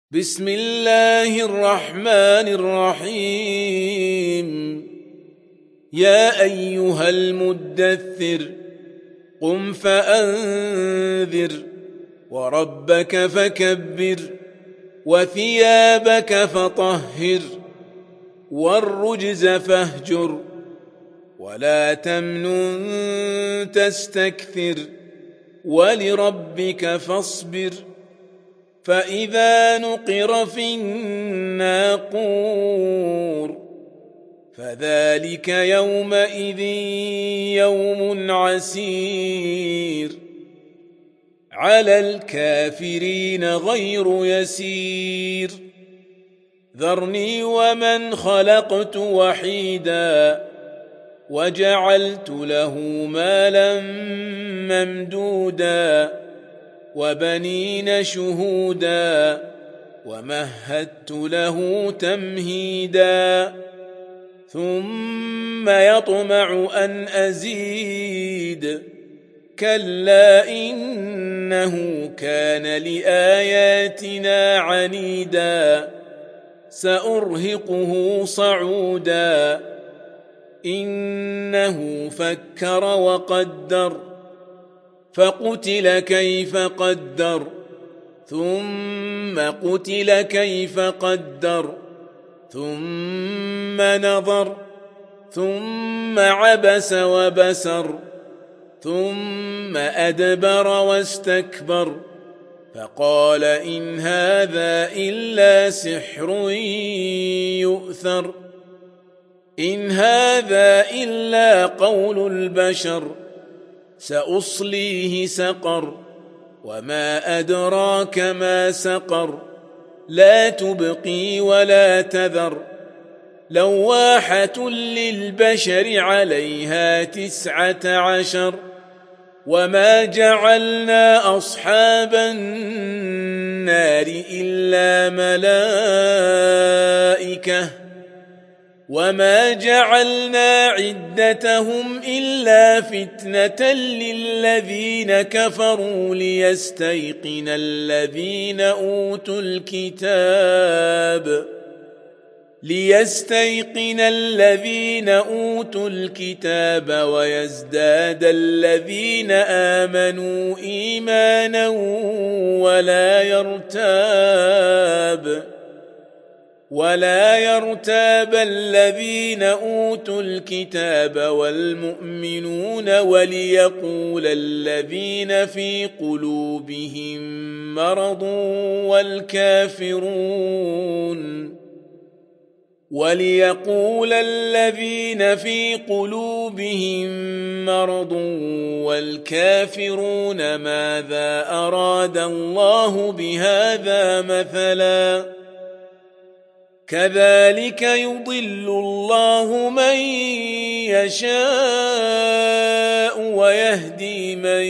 بسم الله الرحمن الرحيم يا أيها المدثر قم فأنذر وربك فكبر وثيابك فطهر والرجز فاهجر ولا تمنن تستكثر ولربك فاصبر فإذا نقر في الناقور فذلك يومئذ يوم عسير على الكافرين غير يسير ذرني ومن خلقت وحيدا وجعلت له مالا ممدودا وبنين شهودا ومهدت له تمهيدا ثم يطمع أن أزيد كلا إنه كان لآياتنا عنيدا سأرهقه صعودا إنه فكر وقدر فقتل كيف قدر ثم قتل كيف قدر ثم نظر ثم عبس وبسر ثم أدبر واستكبر فقال إن هذا إلا سحر يؤثر إن هذا إلا قول البشر سأصليه سقر وما أدراك ما سقر لا تبقي ولا تذر لواحة للبشر عليها 19 وما جعلنا أصحاب النار إلا ملائكة وما جعلنا عدتهم إلا فتنة للذين كفروا ليستيقن الذين أوتوا الكتاب ويزداد الذين آمنوا إيمانا ولا يرتاب الذين أوتوا الكتاب والمؤمنون وليقول الذين في قلوبهم مرض والكافرون ماذا أراد الله بهذا مثلا كذلك يضل الله من يشاء ويهدي من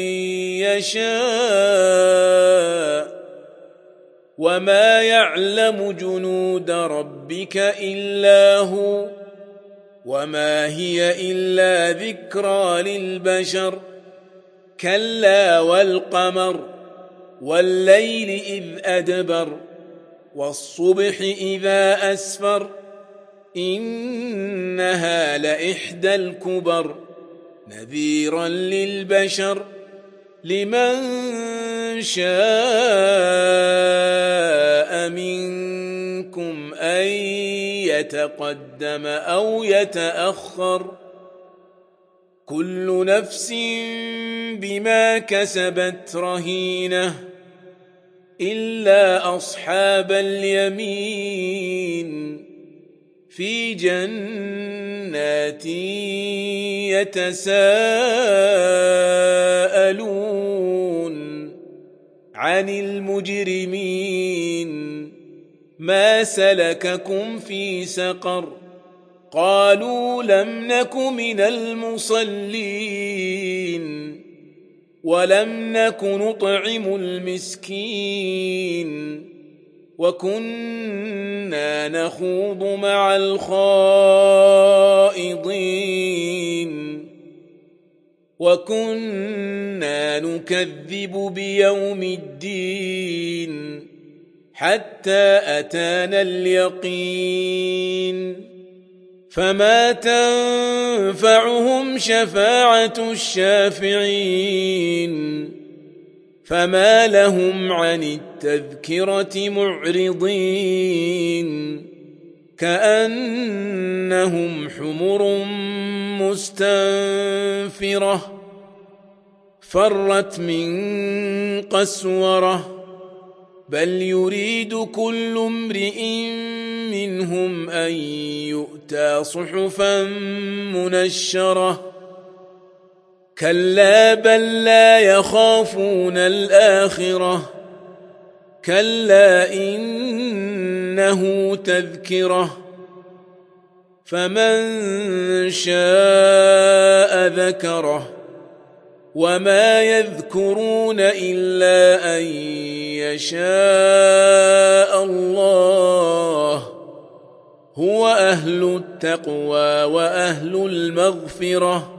يشاء وما يعلم جنود ربك إلا هو وما هي إلا ذكرى للبشر كلا والقمر والليل إذ أدبر والصبح إذا أسفر إنها لإحدى الكبر نذيرا للبشر لمن شاء منكم أن يتقدم أو يتأخر كل نفس بما كسبت رهينة إلا أصحاب اليمين في جنات يتساءلون عن المجرمين ما سلككم في سقر قالوا لم نك من المصلين ولم نك نطعم المسكين وكنا نخوض مع الخائضين وكنا نكذب بيوم الدين حتى أتانا اليقين فما تنفعهم شفاعة الشافعين فما لهم عن التذكرة معرضين كأنهم حمر مستنفرة فرت من قسورة بل يريد كل امرئ منهم أن يؤتى صحفا منشرة كلا بل لا يخافون الآخرة كلا إنه تذكرة فمن شاء ذكره وما يذكرون إلا أن يشاء الله هو أهل التقوى وأهل المغفرة